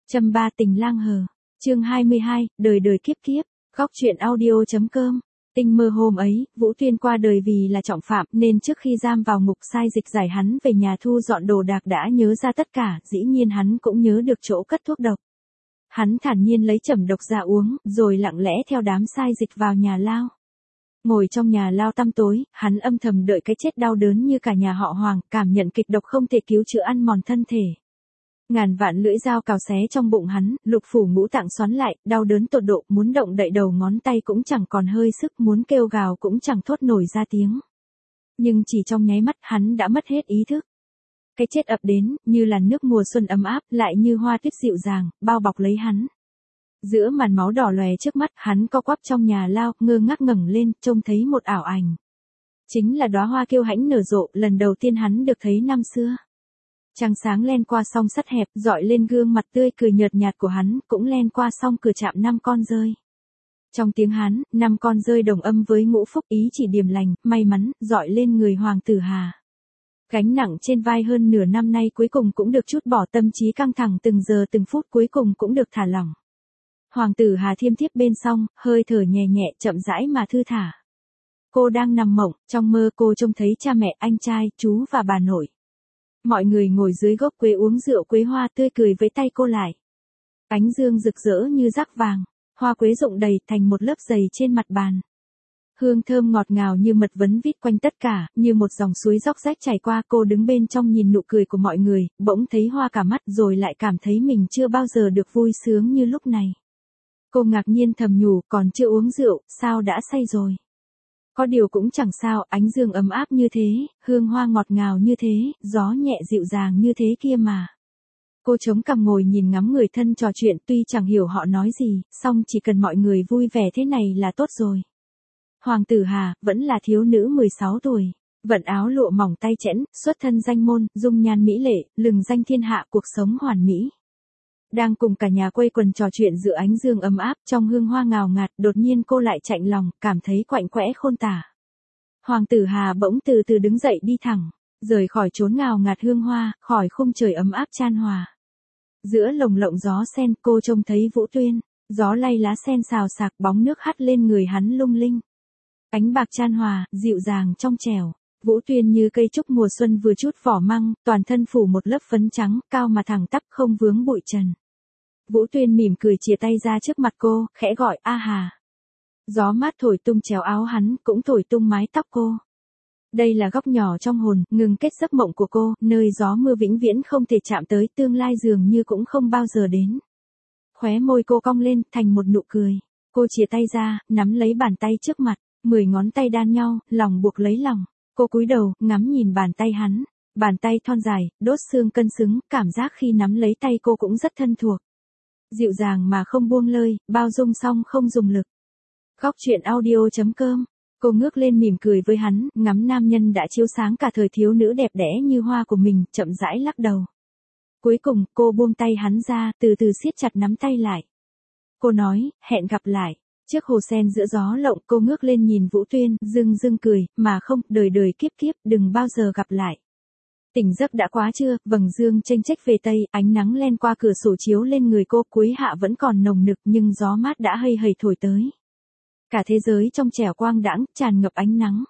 Châm ba tình lang hờ. Chương 22, đời đời kiếp kiếp. Góc truyện audio.com. Tinh mơ hôm ấy, Vũ Tuyên qua đời vì là trọng phạm nên trước khi giam vào ngục sai dịch giải hắn về nhà thu dọn đồ đạc đã nhớ ra tất cả, dĩ nhiên hắn cũng nhớ được chỗ cất thuốc độc. Hắn thản nhiên lấy chẩm độc ra uống, rồi lặng lẽ theo đám sai dịch vào nhà lao. Ngồi trong nhà lao tăm tối, hắn âm thầm đợi cái chết đau đớn như cả nhà họ Hoàng, cảm nhận kịch độc không thể cứu chữa ăn mòn thân thể. Ngàn vạn lưỡi dao cào xé trong bụng hắn, lục phủ ngũ tạng xoắn lại, đau đớn tột độ, muốn động đậy đầu ngón tay cũng chẳng còn hơi sức, muốn kêu gào cũng chẳng thốt nổi ra tiếng. Nhưng chỉ trong nháy mắt hắn đã mất hết ý thức. Cái chết ập đến, như là nước mùa xuân ấm áp, lại như hoa tuyết dịu dàng, bao bọc lấy hắn. Giữa màn máu đỏ lòe trước mắt, hắn co quắp trong nhà lao, ngơ ngác ngẩng lên, trông thấy một ảo ảnh. Chính là đóa hoa kiêu hãnh nở rộ, lần đầu tiên hắn được thấy năm xưa. Trăng sáng len qua song sắt hẹp, dọi lên gương mặt tươi cười nhợt nhạt của hắn, cũng len qua song cửa chạm 5 con dơi. Trong tiếng hắn, 5 con dơi đồng âm với ngũ phúc, ý chỉ điềm lành, may mắn, dọi lên người Hoàng Tử Hà. Gánh nặng trên vai hơn nửa năm nay cuối cùng cũng được trút bỏ, tâm trí căng thẳng từng giờ từng phút cuối cùng cũng được thả lỏng. Hoàng Tử Hà thiêm thiếp bên song, hơi thở nhẹ nhẹ, chậm rãi mà thư thả. Cô đang nằm mộng, trong mơ cô trông thấy cha mẹ, anh trai, chú và bà nội. Mọi người ngồi dưới gốc quế uống rượu quế hoa, tươi cười với tay cô lại. Ánh dương rực rỡ như rắc vàng, hoa quế rụng đầy thành một lớp dày trên mặt bàn. Hương thơm ngọt ngào như mật vấn vít quanh tất cả, như một dòng suối róc rách chảy qua. Cô đứng bên trong nhìn nụ cười của mọi người, bỗng thấy hoa cả mắt, rồi lại cảm thấy mình chưa bao giờ được vui sướng như lúc này. Cô ngạc nhiên thầm nhủ, còn chưa uống rượu, sao đã say rồi. Có điều cũng chẳng sao, ánh dương ấm áp như thế, hương hoa ngọt ngào như thế, gió nhẹ dịu dàng như thế kia mà. Cô chống cằm ngồi nhìn ngắm người thân trò chuyện, tuy chẳng hiểu họ nói gì, song chỉ cần mọi người vui vẻ thế này là tốt rồi. Hoàng Tử Hà, vẫn là thiếu nữ 16 tuổi, vận áo lụa mỏng tay chẽn, xuất thân danh môn, dung nhan mỹ lệ, lừng danh thiên hạ, cuộc sống hoàn mỹ. Đang cùng cả nhà quây quần trò chuyện giữa ánh dương ấm áp, trong hương hoa ngào ngạt, đột nhiên cô lại chạnh lòng, cảm thấy quạnh quẽ khôn tả. Hoàng Tử Hà bỗng từ từ đứng dậy đi thẳng, rời khỏi chốn ngào ngạt hương hoa, khỏi khung trời ấm áp chan hòa. Giữa lồng lộng gió sen, cô trông thấy Vũ Tuyên, gió lay lá sen xào xạc, bóng nước hắt lên người hắn lung linh. Ánh bạc chan hòa, dịu dàng trong trẻo. Vũ Tuyên như cây trúc mùa xuân vừa chút vỏ măng, toàn thân phủ một lớp phấn trắng, cao mà thẳng tắp không vướng bụi trần. Vũ Tuyên mỉm cười chìa tay ra trước mặt cô, khẽ gọi A Hà. Gió mát thổi tung chéo áo hắn, cũng thổi tung mái tóc cô. Đây là góc nhỏ trong hồn, ngừng kết giấc mộng của cô, nơi gió mưa vĩnh viễn không thể chạm tới, tương lai dường như cũng không bao giờ đến. Khóe môi cô cong lên, thành một nụ cười. Cô chìa tay ra, nắm lấy bàn tay trước mặt, 10 ngón tay đan nhau, lòng buộc lấy lòng. Cô cúi đầu, ngắm nhìn bàn tay hắn. Bàn tay thon dài, đốt xương cân xứng, cảm giác khi nắm lấy tay cô cũng rất thân thuộc. Dịu dàng mà không buông lơi, bao dung song không dùng lực. Góc truyện audio.com. Cô ngước lên mỉm cười với hắn, ngắm nam nhân đã chiếu sáng cả thời thiếu nữ đẹp đẽ như hoa của mình, chậm rãi lắc đầu. Cuối cùng, cô buông tay hắn ra, từ từ siết chặt nắm tay lại. Cô nói, hẹn gặp lại. Chiếc hồ sen giữa gió lộng, cô ngước lên nhìn Vũ Tuyên, dưng dưng cười, mà không, đời đời kiếp kiếp, đừng bao giờ gặp lại. Tỉnh giấc đã quá trưa, vầng dương chênh chếch về tây, ánh nắng len qua cửa sổ chiếu lên người cô, cuối hạ vẫn còn nồng nực nhưng gió mát đã hây hây thổi tới. Cả thế giới trong trẻo quang đãng, tràn ngập ánh nắng.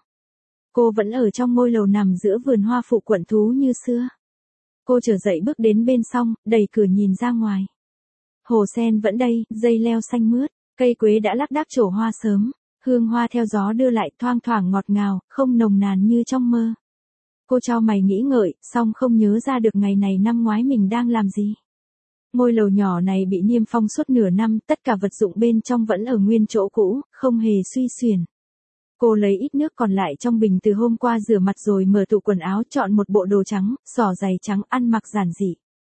Cô vẫn ở trong ngôi lầu nằm giữa vườn hoa phụ quận thú như xưa. Cô trở dậy bước đến bên song, đẩy cửa nhìn ra ngoài. Hồ sen vẫn đây, dây leo xanh mướt, cây quế đã lác đác trổ hoa sớm, hương hoa theo gió đưa lại thoang thoảng ngọt ngào, không nồng nàn như trong mơ. Cô chau mày nghĩ ngợi, song không nhớ ra được ngày này năm ngoái mình đang làm gì. Ngôi lầu nhỏ này bị niêm phong suốt nửa năm, tất cả vật dụng bên trong vẫn ở nguyên chỗ cũ, không hề suy xuyển. Cô lấy ít nước còn lại trong bình từ hôm qua rửa mặt rồi mở tủ quần áo, chọn một bộ đồ trắng, xỏ giày trắng, ăn mặc giản dị.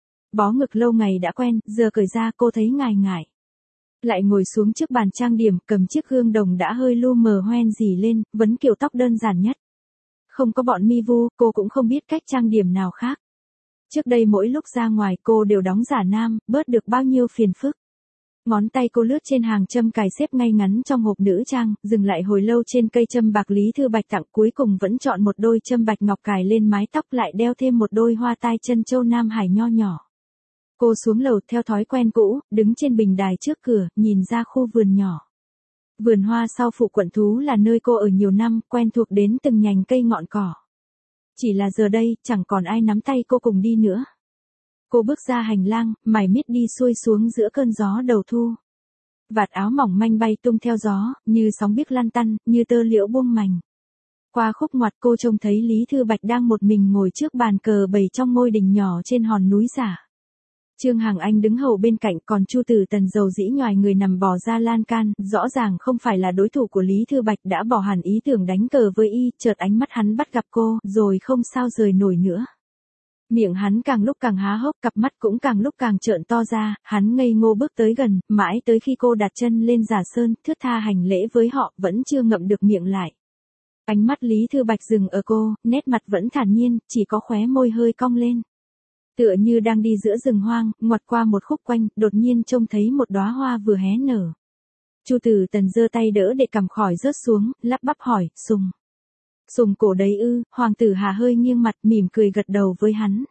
Bó ngực lâu ngày đã quen, giờ cởi ra cô thấy ngại ngại. Lại ngồi xuống trước bàn trang điểm, cầm chiếc gương đồng đã hơi lu mờ hoen rỉ lên, vấn kiểu tóc đơn giản nhất. Không có bọn mi vu, cô cũng không biết cách trang điểm nào khác. Trước đây mỗi lúc ra ngoài cô đều đóng giả nam, bớt được bao nhiêu phiền phức. Ngón tay cô lướt trên hàng châm cài xếp ngay ngắn trong hộp nữ trang, dừng lại hồi lâu trên cây châm bạc Lý Thư Bạch tặng, cuối cùng vẫn chọn một đôi châm bạch ngọc cài lên mái tóc, lại đeo thêm một đôi hoa tai chân châu Nam Hải nho nhỏ. Cô xuống lầu theo thói quen cũ, đứng trên bình đài trước cửa, nhìn ra khu vườn nhỏ. Vườn hoa sau phủ quận thú là nơi cô ở nhiều năm, quen thuộc đến từng nhành cây ngọn cỏ. Chỉ là giờ đây, chẳng còn ai nắm tay cô cùng đi nữa. Cô bước ra hành lang, mải miết đi xuôi xuống giữa cơn gió đầu thu. Vạt áo mỏng manh bay tung theo gió, như sóng biếc lăn tăn, như tơ liễu buông mành. Qua khúc ngoặt cô trông thấy Lý Thư Bạch đang một mình ngồi trước bàn cờ bày trong ngôi đình nhỏ trên hòn núi giả. Trương Hằng Anh đứng hầu bên cạnh, còn Chu Tử Tần dầu dĩ nhoài người nằm bò ra lan can, rõ ràng không phải là đối thủ của Lý Thư Bạch, đã bỏ hẳn ý tưởng đánh cờ với y, chợt ánh mắt hắn bắt gặp cô, rồi không sao rời nổi nữa. Miệng hắn càng lúc càng há hốc, cặp mắt cũng càng lúc càng trợn to ra, hắn ngây ngô bước tới gần, mãi tới khi cô đặt chân lên Giả Sơn, thướt tha hành lễ với họ, vẫn chưa ngậm được miệng lại. Ánh mắt Lý Thư Bạch dừng ở cô, nét mặt vẫn thản nhiên, chỉ có khóe môi hơi cong lên. Tựa như đang đi giữa rừng hoang, ngoặt qua một khúc quanh, đột nhiên trông thấy một đóa hoa vừa hé nở. Chu Tử Tần giơ tay đỡ để cầm khỏi rớt xuống, lắp bắp hỏi, Sùng. Sùng cổ đấy ư? Hoàng tử Hà hơi nghiêng mặt, mỉm cười gật đầu với hắn.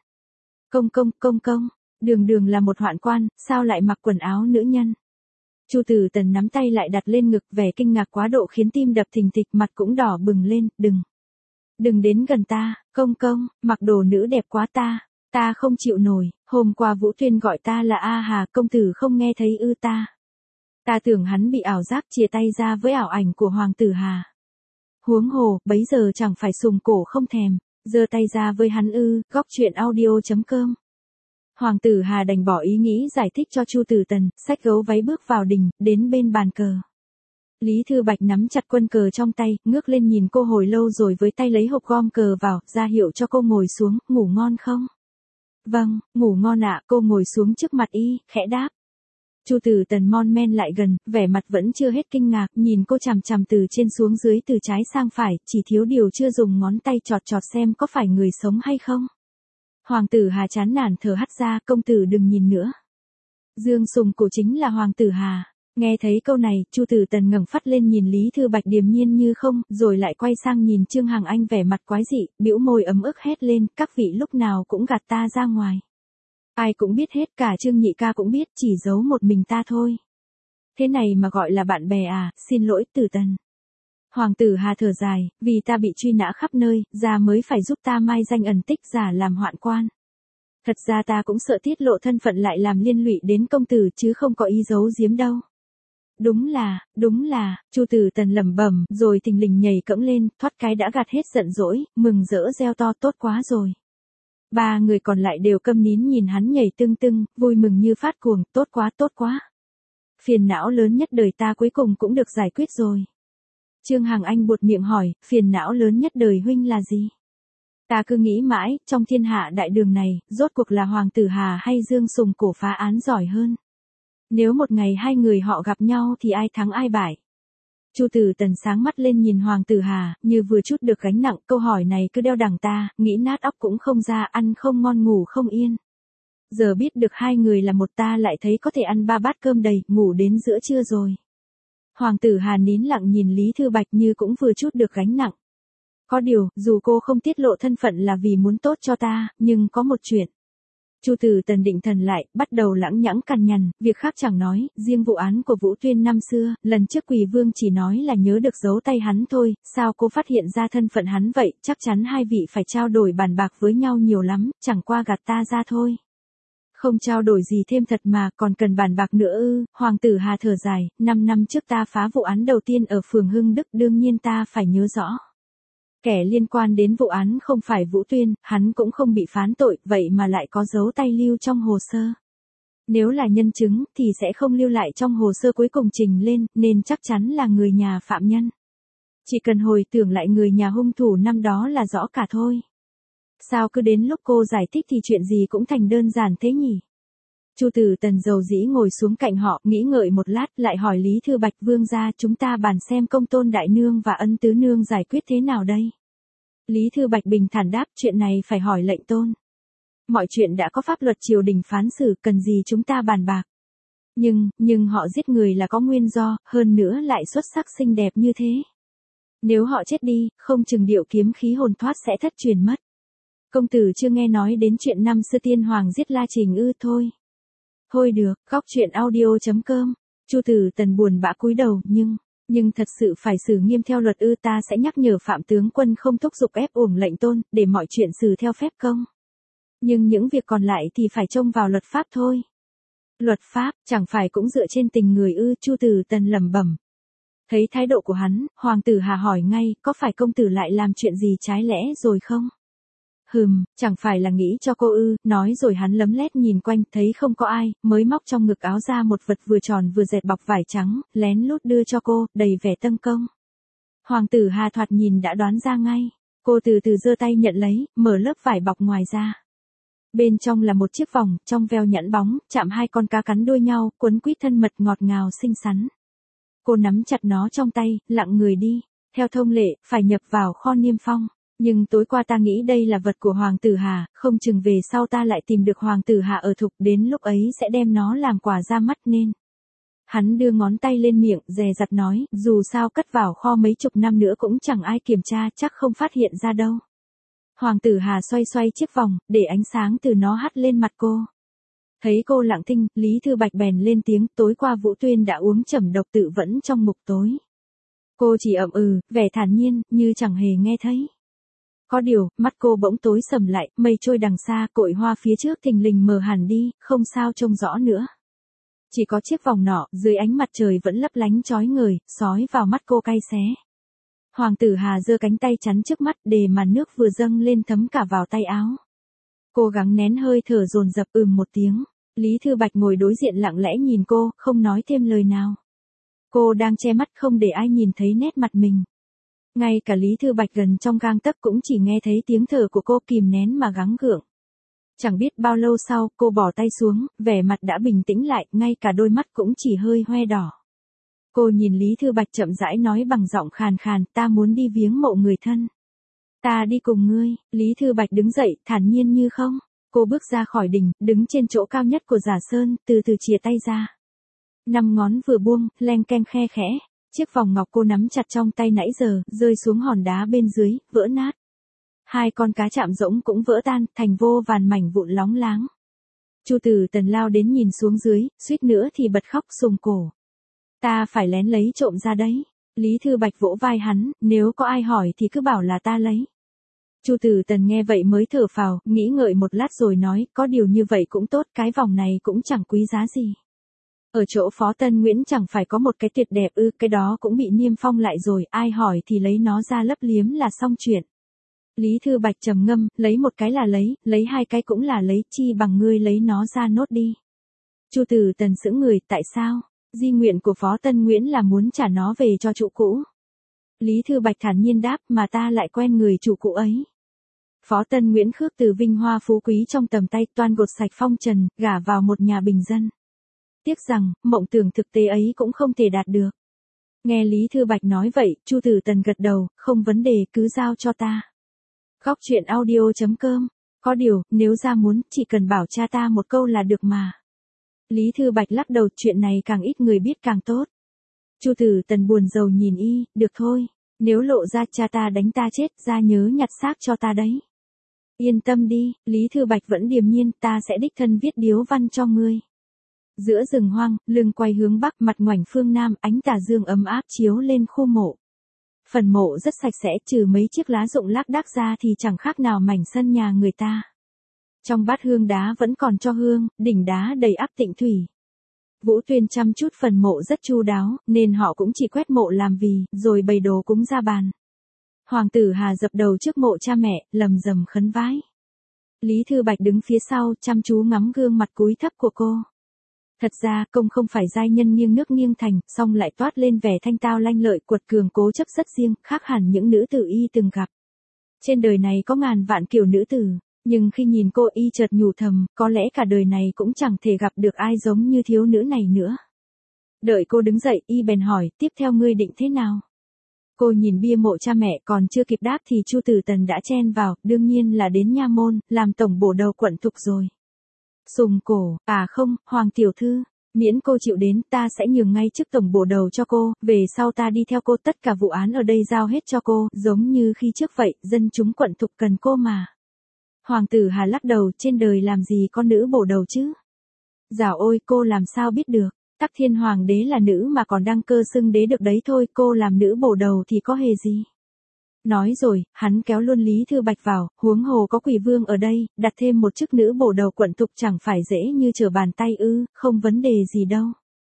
Công, đường đường là một hoạn quan, sao lại mặc quần áo nữ nhân? Chu Tử Tần nắm tay lại đặt lên ngực, vẻ kinh ngạc quá độ khiến tim đập thình thịch, mặt cũng đỏ bừng lên, đừng đến gần ta, công, mặc đồ nữ đẹp quá ta không chịu nổi, hôm qua Vũ Tuyên gọi ta là A Hà, công tử không nghe thấy ư? Ta tưởng hắn bị ảo giác, chia tay ra với ảo ảnh của Hoàng tử Hà. Huống hồ, bấy giờ chẳng phải Sùng cổ không thèm, giơ tay ra với hắn ư? Góc truyện audio.com. Hoàng tử Hà đành bỏ ý nghĩ giải thích cho Chu Tử Tần, xách gấu váy bước vào đình, đến bên bàn cờ. Lý Thư Bạch nắm chặt quân cờ trong tay, ngước lên nhìn cô hồi lâu rồi với tay lấy hộp gom cờ vào, ra hiệu cho cô ngồi xuống, ngủ ngon không? Vâng, ngủ ngon ạ. Cô ngồi xuống trước mặt y, khẽ đáp. Chu Tử Tần mon men lại gần, vẻ mặt vẫn chưa hết kinh ngạc, nhìn cô chằm chằm từ trên xuống dưới, từ trái sang phải, chỉ thiếu điều chưa dùng ngón tay chọt chọt xem có phải người sống hay không. Hoàng tử Hà chán nản thở hắt ra, công tử đừng nhìn nữa. Dương Sùng cổ chính là Hoàng tử Hà. Nghe thấy câu này, Chu Tử Tần ngẩng phát lên nhìn Lý Thư Bạch điềm nhiên như không, rồi lại quay sang nhìn Trương Hằng Anh vẻ mặt quái dị, bĩu môi ấm ức hét lên, các vị lúc nào cũng gạt ta ra ngoài. Ai cũng biết hết, cả Trương nhị ca cũng biết, chỉ giấu một mình ta thôi. Thế này mà gọi là bạn bè à? Xin lỗi Tử Tần. Hoàng tử Hà thở dài, vì ta bị truy nã khắp nơi, ra mới phải giúp ta mai danh ẩn tích, giả làm hoạn quan. Thật ra ta cũng sợ tiết lộ thân phận lại làm liên lụy đến công tử, chứ không có ý giấu giếm đâu. Đúng là, Chu Tử Tần lẩm bẩm, rồi thình lình nhảy cẫng lên, thoát cái đã gạt hết giận dỗi, mừng rỡ reo to, tốt quá rồi. Ba người còn lại đều câm nín nhìn hắn nhảy tưng tưng, vui mừng như phát cuồng, tốt quá. Phiền não lớn nhất đời ta cuối cùng cũng được giải quyết rồi. Trương Hằng Anh buột miệng hỏi, phiền não lớn nhất đời huynh là gì? Ta cứ nghĩ mãi, trong thiên hạ đại đường này, rốt cuộc là Hoàng tử Hà hay Dương Sùng cổ phá án giỏi hơn. Nếu một ngày hai người họ gặp nhau thì ai thắng ai bại? Chu Tử Tần sáng mắt lên nhìn Hoàng tử Hà, như vừa chút được gánh nặng, câu hỏi này cứ đeo đằng ta, nghĩ nát óc cũng không ra, ăn không ngon ngủ không yên. Giờ biết được hai người là một, ta lại thấy có thể ăn 3 bát cơm đầy, ngủ đến giữa trưa rồi. Hoàng tử Hà nín lặng nhìn Lý Thư Bạch như cũng vừa chút được gánh nặng. Có điều, dù cô không tiết lộ thân phận là vì muốn tốt cho ta, nhưng có một chuyện. Chu Tử Tần định thần lại, bắt đầu lãng nhãng cằn nhằn, việc khác chẳng nói, riêng vụ án của Vũ Tuyên năm xưa, lần trước Quỳ Vương chỉ nói là nhớ được giấu tay hắn thôi, sao cô phát hiện ra thân phận hắn vậy? Chắc chắn hai vị phải trao đổi bàn bạc với nhau nhiều lắm, chẳng qua gạt ta ra thôi. Không trao đổi gì thêm thật mà, còn cần bàn bạc nữa ư? Hoàng tử Hà thở dài, 5 năm trước ta phá vụ án đầu tiên ở phường Hưng Đức, đương nhiên ta phải nhớ rõ. Kẻ liên quan đến vụ án không phải Vũ Tuyên, hắn cũng không bị phán tội, vậy mà lại có dấu tay lưu trong hồ sơ. Nếu là nhân chứng, thì sẽ không lưu lại trong hồ sơ cuối cùng trình lên, nên chắc chắn là người nhà phạm nhân. Chỉ cần hồi tưởng lại người nhà hung thủ năm đó là rõ cả thôi. Sao cứ đến lúc cô giải thích thì chuyện gì cũng thành đơn giản thế nhỉ? Chu Tử Tần dầu dĩ ngồi xuống cạnh họ, nghĩ ngợi một lát, lại hỏi Lý Thư Bạch, vương gia, chúng ta bàn xem Công Tôn đại nương và Ân tứ nương giải quyết thế nào đây? Lý Thư Bạch bình thản đáp, chuyện này phải hỏi lệnh tôn. Mọi chuyện đã có pháp luật triều đình phán xử, cần gì chúng ta bàn bạc. Nhưng họ giết người là có nguyên do, hơn nữa lại xuất sắc xinh đẹp như thế. Nếu họ chết đi, không chừng điệu kiếm khí hồn thoát sẽ thất truyền mất. Công tử chưa nghe nói đến chuyện năm xưa tiên hoàng giết La Trình ư? Thôi. Thôi được, góc chuyện audio.com. Chu Tử Tần buồn bã cúi đầu, nhưng thật sự phải xử nghiêm theo luật ư? Ta sẽ nhắc nhở Phạm tướng quân không thúc giục ép uổng lệnh tôn, để mọi chuyện xử theo phép công. Nhưng những việc còn lại thì phải trông vào luật pháp thôi. Luật pháp, chẳng phải cũng dựa trên tình người ư? Chu Tử Tần lẩm bẩm. Thấy thái độ của hắn, Hoàng tử Hà hỏi ngay, có phải công tử lại làm chuyện gì trái lẽ rồi không? Chẳng phải là nghĩ cho cô ư? Nói rồi hắn lấm lét nhìn quanh, thấy không có ai, mới móc trong ngực áo ra một vật vừa tròn vừa dệt bọc vải trắng, lén lút đưa cho cô, đầy vẻ tân công. Hoàng tử Hà thoạt nhìn đã đoán ra ngay. Cô từ từ giơ tay nhận lấy, mở lớp vải bọc ngoài ra. Bên trong là một chiếc vòng, trong veo nhẵn bóng, chạm hai con cá cắn đuôi nhau, quấn quýt thân mật ngọt ngào xinh xắn. Cô nắm chặt nó trong tay, lặng người đi. Theo thông lệ, phải nhập vào kho niêm phong. Nhưng tối qua ta nghĩ đây là vật của Hoàng tử Hà, không chừng về sau ta lại tìm được Hoàng tử Hà ở Thục, đến lúc ấy sẽ đem nó làm quà ra mắt nên. Hắn đưa ngón tay lên miệng, dè dặt nói, dù sao cất vào kho mấy chục năm nữa cũng chẳng ai kiểm tra, chắc không phát hiện ra đâu. Hoàng tử Hà xoay xoay chiếc vòng, để ánh sáng từ nó hắt lên mặt cô. Thấy cô lặng thinh, Lý Thư Bạch bèn lên tiếng, tối qua Vũ Tuyên đã uống chẩm độc tự vẫn trong ngục tối. Cô chỉ ậm vẻ thản nhiên, như chẳng hề nghe thấy. Có điều, mắt cô bỗng tối sầm lại, mây trôi đằng xa, cội hoa phía trước thình lình mờ hẳn đi, không sao trông rõ nữa. Chỉ có chiếc vòng nọ, dưới ánh mặt trời vẫn lấp lánh chói ngời, sói vào mắt cô cay xé. Hoàng tử Hà giơ cánh tay chắn trước mắt, để màn nước vừa dâng lên thấm cả vào tay áo. Cô gắng nén hơi thở dồn dập một tiếng. Lý Thư Bạch ngồi đối diện lặng lẽ nhìn cô, không nói thêm lời nào. Cô đang che mắt không để ai nhìn thấy nét mặt mình. Ngay cả Lý Thư Bạch gần trong gang tấc cũng chỉ nghe thấy tiếng thở của cô kìm nén mà gắng gượng. Chẳng biết bao lâu sau, cô bỏ tay xuống, vẻ mặt đã bình tĩnh lại, ngay cả đôi mắt cũng chỉ hơi hoe đỏ. Cô nhìn Lý Thư Bạch chậm rãi nói bằng giọng khàn khàn, ta muốn đi viếng mộ người thân. Ta đi cùng ngươi. Lý Thư Bạch đứng dậy, thản nhiên như không. Cô bước ra khỏi đình, đứng trên chỗ cao nhất của Giả Sơn, từ từ chìa tay ra. 5 ngón vừa buông, leng keng khe khẽ. Chiếc vòng ngọc cô nắm chặt trong tay nãy giờ, rơi xuống hòn đá bên dưới, vỡ nát. 2 con cá chạm rỗng cũng vỡ tan, thành vô vàn mảnh vụn lóng láng. Chu Tử Tần lao đến nhìn xuống dưới, suýt nữa thì bật khóc sùng cổ. Ta phải lén lấy trộm ra đấy. Lý Thư Bạch vỗ vai hắn, nếu có ai hỏi thì cứ bảo là ta lấy. Chu Tử Tần nghe vậy mới thở phào, nghĩ ngợi một lát rồi nói, có điều như vậy cũng tốt, cái vòng này cũng chẳng quý giá gì. Ở chỗ Phó Tân Nguyễn chẳng phải có một cái tuyệt đẹp ư? Cái đó cũng bị niêm phong lại rồi, ai hỏi thì lấy nó ra lấp liếm là xong chuyện. Lý Thư Bạch trầm ngâm, lấy một cái là lấy 2 cái cũng là lấy, chi bằng ngươi lấy nó ra nốt đi. Chu Tử Tần sững người, tại sao? Di nguyện của Phó Tân Nguyễn là muốn trả nó về cho chủ cũ. Lý Thư Bạch thản nhiên đáp, mà ta lại quen người chủ cũ ấy. Phó Tân Nguyễn khước từ vinh hoa phú quý trong tầm tay, toan gột sạch phong trần, gả vào một nhà bình dân. Tiếc rằng, mộng tưởng thực tế ấy cũng không thể đạt được. Nghe Lý Thư Bạch nói vậy, Chu Tử Tần gật đầu, không vấn đề, cứ giao cho ta. Góc chuyện audio.com. Có điều, nếu ra muốn, chỉ cần bảo cha ta một câu là được mà. Lý Thư Bạch lắc đầu, chuyện này càng ít người biết càng tốt. Chu Tử Tần buồn rầu nhìn y, được thôi, nếu lộ ra cha ta đánh ta chết, ra nhớ nhặt xác cho ta đấy. Yên tâm đi, Lý Thư Bạch vẫn điềm nhiên, ta sẽ đích thân viết điếu văn cho ngươi. Giữa rừng hoang, lưng quay hướng bắc, mặt ngoảnh phương nam, ánh tà dương ấm áp chiếu lên khu mộ. Phần mộ rất sạch sẽ, trừ mấy chiếc lá rụng lác đác ra thì chẳng khác nào mảnh sân nhà người ta. Trong bát hương đá vẫn còn cho hương, đỉnh đá đầy ắp tịnh thủy. Vũ Tuyên chăm chút phần mộ rất chu đáo, nên họ cũng chỉ quét mộ làm vì, rồi bày đồ cúng ra bàn. Hoàng tử Hà dập đầu trước mộ cha mẹ, lầm rầm khấn vái. Lý Thư Bạch đứng phía sau, chăm chú ngắm gương mặt cúi thấp của cô. Thật ra, công không phải giai nhân nghiêng nước nghiêng thành, song lại toát lên vẻ thanh tao lanh lợi, cuột cường cố chấp rất riêng, khác hẳn những nữ tử y từng gặp. Trên đời này có ngàn vạn kiểu nữ tử, nhưng khi nhìn cô y chợt nhủ thầm, có lẽ cả đời này cũng chẳng thể gặp được ai giống như thiếu nữ này nữa. Đợi cô đứng dậy, y bèn hỏi, tiếp theo ngươi định thế nào? Cô nhìn bia mộ cha mẹ, còn chưa kịp đáp thì Chu Tử Tần đã chen vào, đương nhiên là đến nha môn, làm tổng bổ đầu quận Thục rồi. Sùng cổ, à không, Hoàng tiểu thư, miễn cô chịu đến, ta sẽ nhường ngay chức tổng bổ đầu cho cô, về sau ta đi theo cô, tất cả vụ án ở đây giao hết cho cô, giống như khi trước vậy, dân chúng quận Thục cần cô mà. Hoàng tử Hà lắc đầu, trên đời làm gì có nữ bổ đầu chứ? Dạo ôi, cô làm sao biết được, Tắc Thiên Hoàng đế là nữ mà còn đăng cơ xưng đế được đấy thôi, cô làm nữ bổ đầu thì có hề gì. Nói rồi, hắn kéo luôn Lý Thư Bạch vào, huống hồ có Quỷ Vương ở đây, đặt thêm một chức nữ bổ đầu quận thục chẳng phải dễ như trở bàn tay ư, không vấn đề gì đâu.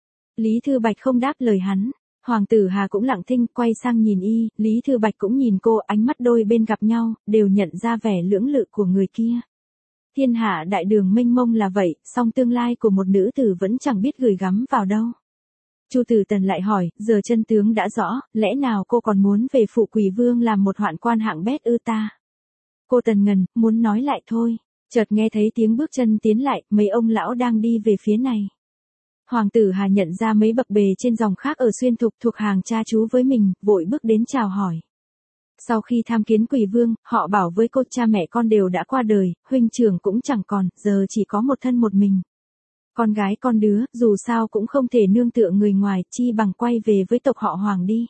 Lý Thư Bạch không đáp lời hắn. Hoàng tử Hà cũng lặng thinh, quay sang nhìn y, Lý Thư Bạch cũng nhìn cô, ánh mắt đôi bên gặp nhau, đều nhận ra vẻ lưỡng lự của người kia. Thiên hạ đại đường mênh mông là vậy, song tương lai của một nữ tử vẫn chẳng biết gửi gắm vào đâu. Chu Tử Tần lại hỏi, giờ chân tướng đã rõ, lẽ nào cô còn muốn về phụ Quỷ Vương làm một hoạn quan hạng bét ư ta? Cô Tần ngần, muốn nói lại thôi, chợt nghe thấy tiếng bước chân tiến lại, mấy ông lão đang đi về phía này. Hoàng tử Hà nhận ra mấy bậc bề trên dòng khác ở Xuyên Thục thuộc hàng cha chú với mình, vội bước đến chào hỏi. Sau khi tham kiến Quỷ Vương, họ bảo với cô cha mẹ con đều đã qua đời, huynh trưởng cũng chẳng còn, giờ chỉ có một thân một mình. Con gái con đứa, dù sao cũng không thể nương tựa người ngoài, chi bằng quay về với tộc họ Hoàng đi.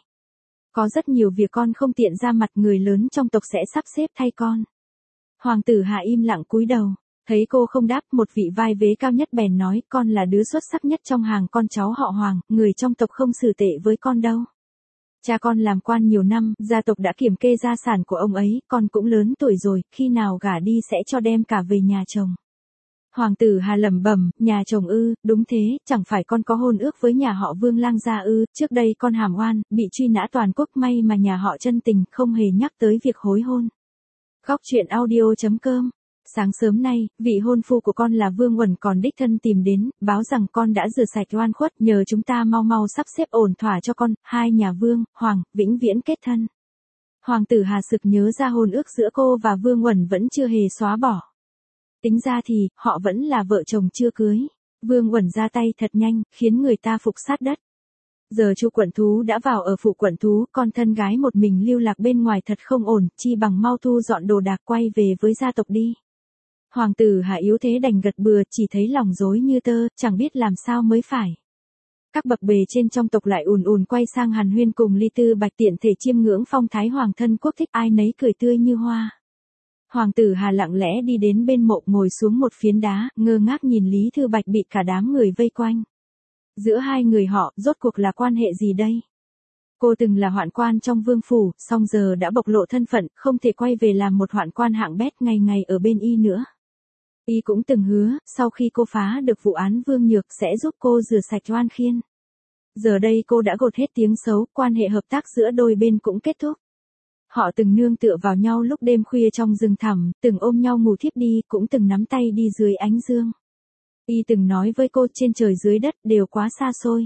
Có rất nhiều việc con không tiện ra mặt, người lớn trong tộc sẽ sắp xếp thay con. Hoàng tử Hà im lặng cúi đầu. Thấy cô không đáp, một vị vai vế cao nhất bèn nói, con là đứa xuất sắc nhất trong hàng con cháu họ Hoàng, người trong tộc không xử tệ với con đâu. Cha con làm quan nhiều năm, gia tộc đã kiểm kê gia sản của ông ấy, con cũng lớn tuổi rồi, khi nào gả đi sẽ cho đem cả về nhà chồng. Hoàng tử Hà lẩm bẩm, nhà chồng ư, đúng thế, chẳng phải con có hôn ước với nhà họ Vương Lang gia ư, trước đây con hàm oan, bị truy nã toàn quốc, may mà nhà họ chân tình, không hề nhắc tới việc hối hôn. Góc truyện audio.com. Sáng sớm nay, vị hôn phu của con là Vương Uẩn còn đích thân tìm đến, báo rằng con đã rửa sạch oan khuất, nhờ chúng ta mau mau sắp xếp ổn thỏa cho con, hai nhà Vương, Hoàng, vĩnh viễn kết thân. Hoàng tử Hà sực nhớ ra hôn ước giữa cô và Vương Uẩn vẫn chưa hề xóa bỏ. Tính ra thì, họ vẫn là vợ chồng chưa cưới. Vương Uẩn ra tay thật nhanh, khiến người ta phục sát đất. Giờ Chu quận thú đã vào ở phủ quận thú, con thân gái một mình lưu lạc bên ngoài thật không ổn, chi bằng mau thu dọn đồ đạc quay về với gia tộc đi. Hoàng tử Hà yếu thế đành gật bừa, chỉ thấy lòng rối như tơ, chẳng biết làm sao mới phải. Các bậc bề trên trong tộc lại ùn ùn quay sang hàn huyên cùng Lý Tư Bạch, tiện thể chiêm ngưỡng phong thái hoàng thân quốc thích, ai nấy cười tươi như hoa. Hoàng tử Hà lặng lẽ đi đến bên mộ, ngồi xuống một phiến đá, ngơ ngác nhìn Lý Thư Bạch bị cả đám người vây quanh. Giữa hai người họ, rốt cuộc là quan hệ gì đây? Cô từng là hoạn quan trong vương phủ, song giờ đã bộc lộ thân phận, không thể quay về làm một hoạn quan hạng bét ngày ngày ở bên y nữa. Y cũng từng hứa, sau khi cô phá được vụ án Vương Nhược sẽ giúp cô rửa sạch oan khiên. Giờ đây cô đã gột hết tiếng xấu, quan hệ hợp tác giữa đôi bên cũng kết thúc. Họ từng nương tựa vào nhau lúc đêm khuya trong rừng thẳm, từng ôm nhau ngủ thiếp đi, cũng từng nắm tay đi dưới ánh dương. Y từng nói với cô trên trời dưới đất đều quá xa xôi.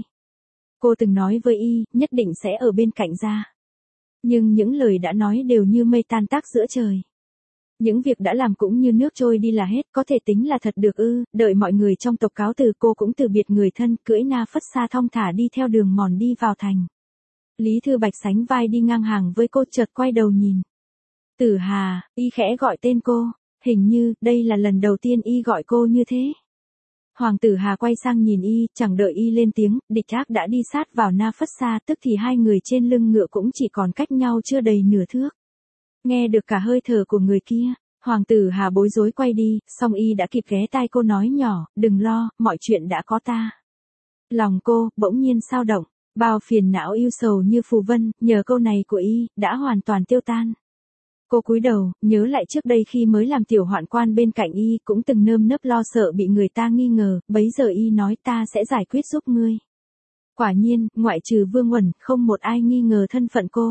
Cô từng nói với Y, nhất định sẽ ở bên cạnh gia. Nhưng những lời đã nói đều như mây tan tác giữa trời. Những việc đã làm cũng như nước trôi đi là hết, có thể tính là thật được ư? Đợi mọi người trong tộc cáo từ, cô cũng từ biệt người thân, cưỡi na phất xa thong thả đi theo đường mòn đi vào thành. Lý Thư Bạch sánh vai đi ngang hàng với cô, chợt quay đầu nhìn. Tử Hà, Y khẽ gọi tên cô, hình như đây là lần đầu tiên Y gọi cô như thế. Hoàng tử Hà quay sang nhìn Y, chẳng đợi Y lên tiếng, địch ác đã đi sát vào na phất xa, tức thì hai người trên lưng ngựa cũng chỉ còn cách nhau chưa đầy nửa thước. Nghe được cả hơi thở của người kia, Hoàng tử Hà bối rối quay đi, song Y đã kịp ghé tai cô nói nhỏ, đừng lo, mọi chuyện đã có ta. Lòng cô, bỗng nhiên xao động, bao phiền não ưu sầu như phù vân, nhờ câu này của Y, đã hoàn toàn tiêu tan. Cô cúi đầu, nhớ lại trước đây khi mới làm tiểu hoạn quan bên cạnh Y, cũng từng nơm nớp lo sợ bị người ta nghi ngờ, bấy giờ Y nói ta sẽ giải quyết giúp ngươi. Quả nhiên, ngoại trừ Vương Uẩn, không một ai nghi ngờ thân phận cô.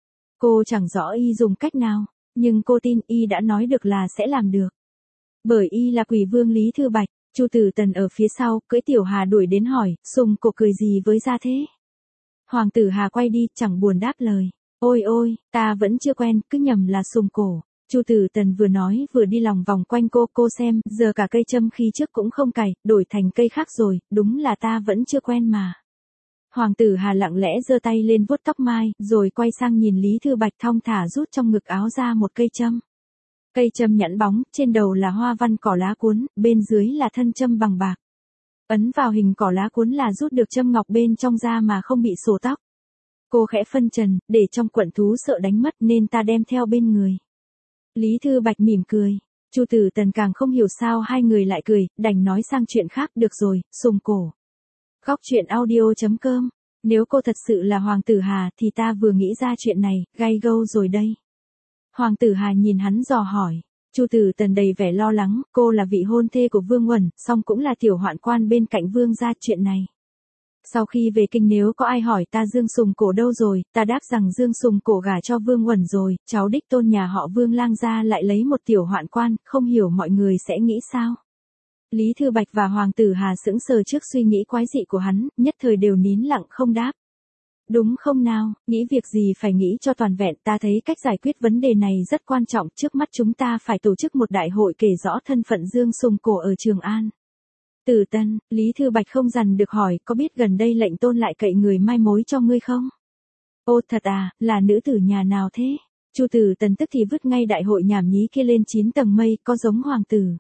Cô chẳng rõ Y dùng cách nào, nhưng cô tin Y đã nói được là sẽ làm được. Bởi Y là Quỷ Vương Lý Thư Bạch. Chu Tử Tần ở phía sau, cưỡi Tiểu Hà đuổi đến hỏi, Sùng Cổ cười gì với gia thế? Hoàng tử Hà quay đi, chẳng buồn đáp lời. Ôi ôi, ta vẫn chưa quen, cứ nhầm là Sùng Cổ. Chu Tử Tần vừa nói vừa đi lòng vòng quanh cô xem, giờ cả cây châm khi trước cũng không cài, đổi thành cây khác rồi, đúng là ta vẫn chưa quen mà. Hoàng tử Hà lặng lẽ giơ tay lên vuốt tóc mai, rồi quay sang nhìn Lý Thư Bạch thong thả rút trong ngực áo ra một cây châm. Cây châm nhẵn bóng, trên đầu là hoa văn cỏ lá cuốn, bên dưới là thân châm bằng bạc. Ấn vào hình cỏ lá cuốn là rút được châm ngọc bên trong ra mà không bị sổ tóc. Cô khẽ phân trần, để trong quận thú sợ đánh mất nên ta đem theo bên người. Lý Thư Bạch mỉm cười. Chu Tử Tần càng không hiểu sao hai người lại cười, đành nói sang chuyện khác, được rồi, sùng cổ. Góc truyện audio.com. Nếu cô thật sự là Hoàng Tử Hà thì ta vừa nghĩ ra chuyện này, gay go rồi đây. Hoàng Tử Hà nhìn hắn dò hỏi. Chu Tử Tần đầy vẻ lo lắng, cô là vị hôn thê của Vương Uẩn, song cũng là tiểu hoạn quan bên cạnh Vương gia, chuyện này. Sau khi về kinh nếu có ai hỏi ta Dương Sùng Cổ đâu rồi, ta đáp rằng Dương Sùng Cổ gả cho Vương Uẩn rồi, cháu đích tôn nhà họ Vương lang gia lại lấy một tiểu hoạn quan, không hiểu mọi người sẽ nghĩ sao. Lý Thư Bạch và Hoàng Tử Hà sững sờ trước suy nghĩ quái dị của hắn, nhất thời đều nín lặng không đáp. Đúng không nào, nghĩ việc gì phải nghĩ cho toàn vẹn, ta thấy cách giải quyết vấn đề này rất quan trọng, trước mắt chúng ta phải tổ chức một đại hội kể rõ thân phận Dương Sùng Cổ ở Trường An. Tử Tần, Lý Thư Bạch không dằn được hỏi, có biết gần đây lệnh tôn lại cậy người mai mối cho ngươi không? Ô thật à, là nữ tử nhà nào thế? Chu Tử Tần tức thì vứt ngay đại hội nhảm nhí kia lên 9 tầng mây, có giống hoàng tử.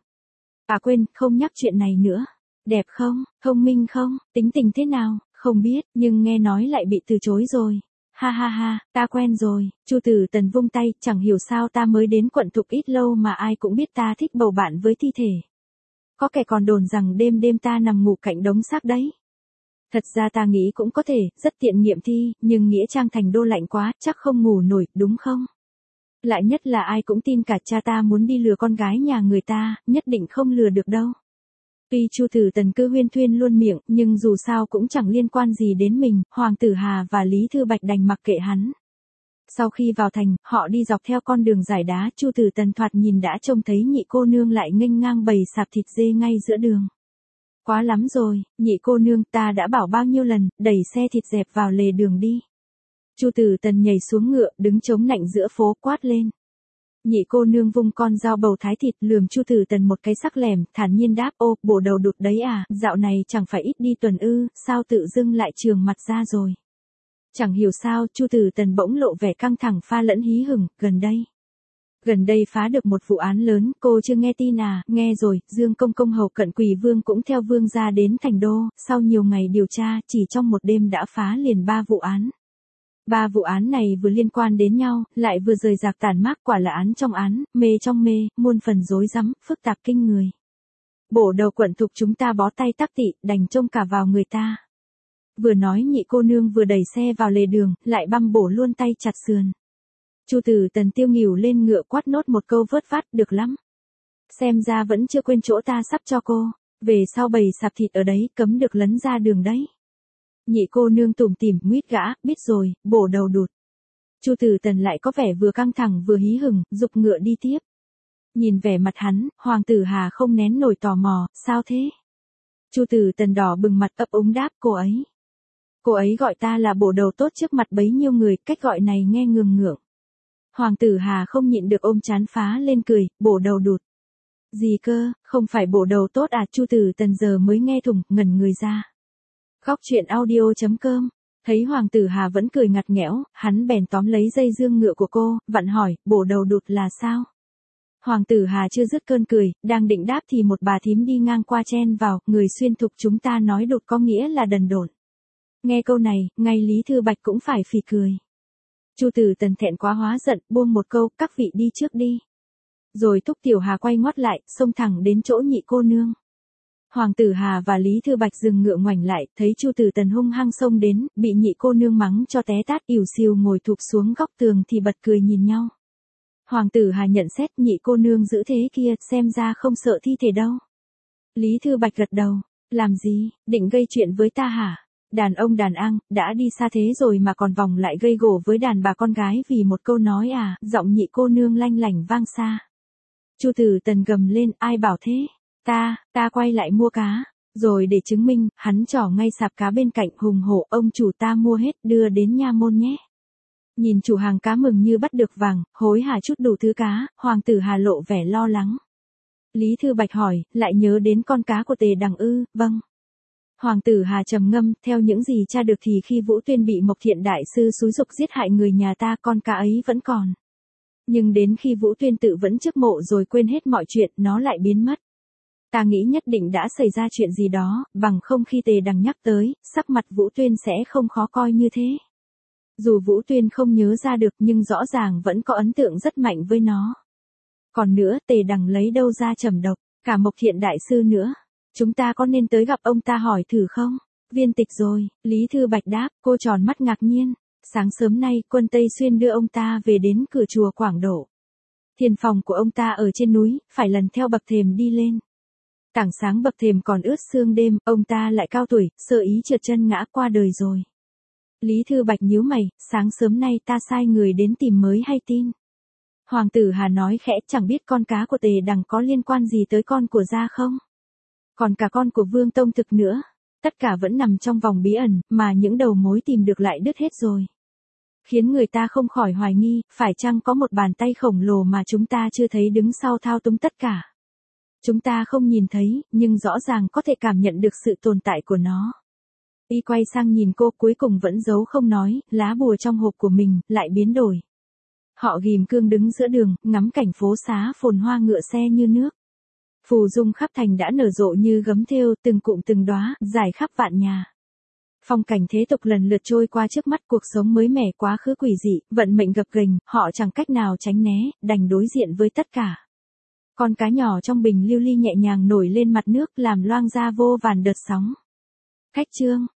À quên, không nhắc chuyện này nữa. Đẹp không, thông minh không, tính tình thế nào, không biết, nhưng nghe nói lại bị từ chối rồi. Ha ha ha, ta quen rồi. Chu Tử Tần vung tay, chẳng hiểu sao ta mới đến quận Thục ít lâu mà ai cũng biết ta thích bầu bạn với thi thể. Có kẻ còn đồn rằng đêm đêm ta nằm ngủ cạnh đống xác đấy. Thật ra ta nghĩ cũng có thể, rất tiện nghiệm thi, nhưng Nghĩa Trang thành đô lạnh quá, chắc không ngủ nổi, đúng không? Lại nhất là ai cũng tin cả cha ta muốn đi lừa con gái nhà người ta, nhất định không lừa được đâu. Tuy Chu Tử Tần cứ huyên thuyên luôn miệng, nhưng dù sao cũng chẳng liên quan gì đến mình, Hoàng Tử Hà và Lý Thư Bạch đành mặc kệ hắn. Sau khi vào thành, họ đi dọc theo con đường dải đá, Chu Tử Tần thoạt nhìn đã trông thấy nhị cô nương lại nghênh ngang bày sạp thịt dê ngay giữa đường. Quá lắm rồi, nhị cô nương, ta đã bảo bao nhiêu lần, đẩy xe thịt dẹp vào lề đường đi. Chu Tử Tần nhảy xuống ngựa, đứng chống nạnh giữa phố, quát lên. Nhị cô nương vung con dao bầu thái thịt lườm Chu Tử Tần một cái sắc lẻm, thản nhiên đáp, ô, bổ đầu đụt đấy à, dạo này chẳng phải ít đi tuần ư, sao tự dưng lại trường mặt ra rồi. Chẳng hiểu sao, Chu Tử Tần bỗng lộ vẻ căng thẳng pha lẫn hí hửng, Gần đây phá được một vụ án lớn, cô chưa nghe tin à, nghe rồi, Dương Công Công hầu cận Quỷ Vương cũng theo Vương gia đến thành đô, sau nhiều ngày điều tra, chỉ trong một đêm đã phá liền 3 vụ án. 3 vụ án này vừa liên quan đến nhau, lại vừa rời rạc tản mác, quả là án trong án, mê trong mê, muôn phần rối rắm, phức tạp kinh người. Bổ đầu quận Thục chúng ta bó tay tắc tị, đành trông cả vào người ta. Vừa nói nhị cô nương vừa đẩy xe vào lề đường, lại băm bổ luôn tay chặt sườn. Chu Tử Tần tiêu nghỉu lên ngựa quát nốt một câu vớt vát, được lắm. Xem ra vẫn chưa quên chỗ ta sắp cho cô, về sau bày sạp thịt ở đấy, cấm được lấn ra đường đấy. Nhị cô nương tủm tỉm nguyết gã, biết rồi, bổ đầu đụt. Chu Tử Tần lại có vẻ vừa căng thẳng vừa hí hửng, giục ngựa đi tiếp. Nhìn vẻ mặt hắn, Hoàng Tử Hà không nén nổi tò mò, sao thế? Chu Tử Tần đỏ bừng mặt ấp úng đáp, cô ấy gọi ta là bổ đầu tốt trước mặt bấy nhiêu người, cách gọi này nghe ngường ngượng. Hoàng Tử Hà không nhịn được ôm trán phá lên cười, bổ đầu đụt. Gì cơ, không phải bổ đầu tốt à? Chu Tử Tần giờ mới nghe thủng, ngẩn người ra. Góc truyện audio.com. Thấy Hoàng Tử Hà vẫn cười ngặt nghẽo, hắn bèn tóm lấy dây dương ngựa của cô, vặn hỏi, bổ đầu đụt là sao? Hoàng Tử Hà chưa dứt cơn cười, đang định đáp thì một bà thím đi ngang qua chen vào, người xuyên thục chúng ta nói đụt có nghĩa là đần độn. Nghe câu này, ngay Lý Thư Bạch cũng phải phì cười. Chu Tử Tần thẹn quá hóa giận, buông một câu, các vị đi trước đi. Rồi thúc Tiểu Hà quay ngoắt lại, xông thẳng đến chỗ nhị cô nương. Hoàng Tử Hà và Lý Thư Bạch dừng ngựa ngoảnh lại, thấy Chu Tử Tần hung hăng xông đến, bị nhị cô nương mắng cho té tát, ỉu xìu ngồi thụp xuống góc tường thì bật cười nhìn nhau. Hoàng Tử Hà nhận xét, nhị cô nương giữ thế kia, xem ra không sợ thi thể đâu. Lý Thư Bạch gật đầu, làm gì, định gây chuyện với ta hả? Đàn ông đàn ang, đã đi xa thế rồi mà còn vòng lại gây gổ với đàn bà con gái vì một câu nói à, giọng nhị cô nương lanh lảnh vang xa. Chu Tử Tần gầm lên, ai bảo thế? Ta quay lại mua cá, rồi để chứng minh, hắn trỏ ngay sạp cá bên cạnh, hùng hổ, ông chủ ta mua hết, đưa đến nha môn nhé. Nhìn chủ hàng cá mừng như bắt được vàng, hối hả chút đủ thứ cá, Hoàng Tử Hà lộ vẻ lo lắng. Lý Thư Bạch hỏi, lại nhớ đến con cá của Tề Đằng ư? Vâng. Hoàng Tử Hà trầm ngâm, theo những gì tra được thì khi Vũ Tuyên bị Mộc Thiện đại sư xúi giục giết hại người nhà ta, con cá ấy vẫn còn. Nhưng đến khi Vũ Tuyên tự vẫn trước mộ rồi quên hết mọi chuyện, nó lại biến mất. Ta nghĩ nhất định đã xảy ra chuyện gì đó, bằng không khi Tề Đằng nhắc tới, sắc mặt Vũ Tuyên sẽ không khó coi như thế. Dù Vũ Tuyên không nhớ ra được nhưng rõ ràng vẫn có ấn tượng rất mạnh với nó. Còn nữa, Tề Đằng lấy đâu ra trầm độc, cả Mộc Thiện đại sư nữa. Chúng ta có nên tới gặp ông ta hỏi thử không? Viên Tịch rồi, Lý Thư Bạch đáp, cô tròn mắt ngạc nhiên. Sáng sớm nay, quân Tây Xuyên đưa ông ta về đến cửa chùa Quảng Độ. Thiền phòng của ông ta ở trên núi, phải lần theo bậc thềm đi lên. Tảng sáng bậc thềm còn ướt sương đêm, ông ta lại cao tuổi, sơ ý trượt chân ngã qua đời rồi. Lý Thư Bạch nhíu mày, sáng sớm nay ta sai người đến tìm mới hay tin. Hoàng tử Hà nói khẽ, chẳng biết con cá của Tề Đằng có liên quan gì tới con của gia không? Còn cả con của Vương Tông Thực nữa. Tất cả vẫn nằm trong vòng bí ẩn, mà những đầu mối tìm được lại đứt hết rồi. Khiến người ta không khỏi hoài nghi, phải chăng có một bàn tay khổng lồ mà chúng ta chưa thấy đứng sau thao túng tất cả. Chúng ta không nhìn thấy, nhưng rõ ràng có thể cảm nhận được sự tồn tại của nó. Y quay sang nhìn cô, cuối cùng vẫn giấu không nói, lá bùa trong hộp của mình, lại biến đổi. Họ ghim cương đứng giữa đường, ngắm cảnh phố xá phồn hoa ngựa xe như nước. Phù dung khắp thành đã nở rộ như gấm thêu, từng cụm từng đóa, dài khắp vạn nhà. Phong cảnh thế tục lần lượt trôi qua trước mắt, cuộc sống mới mẻ quá khứ quỷ dị, vận mệnh gập ghềnh, họ chẳng cách nào tránh né, đành đối diện với tất cả. Con cá nhỏ trong bình lưu ly nhẹ nhàng nổi lên mặt nước, làm loang ra vô vàn đợt sóng. Khách chương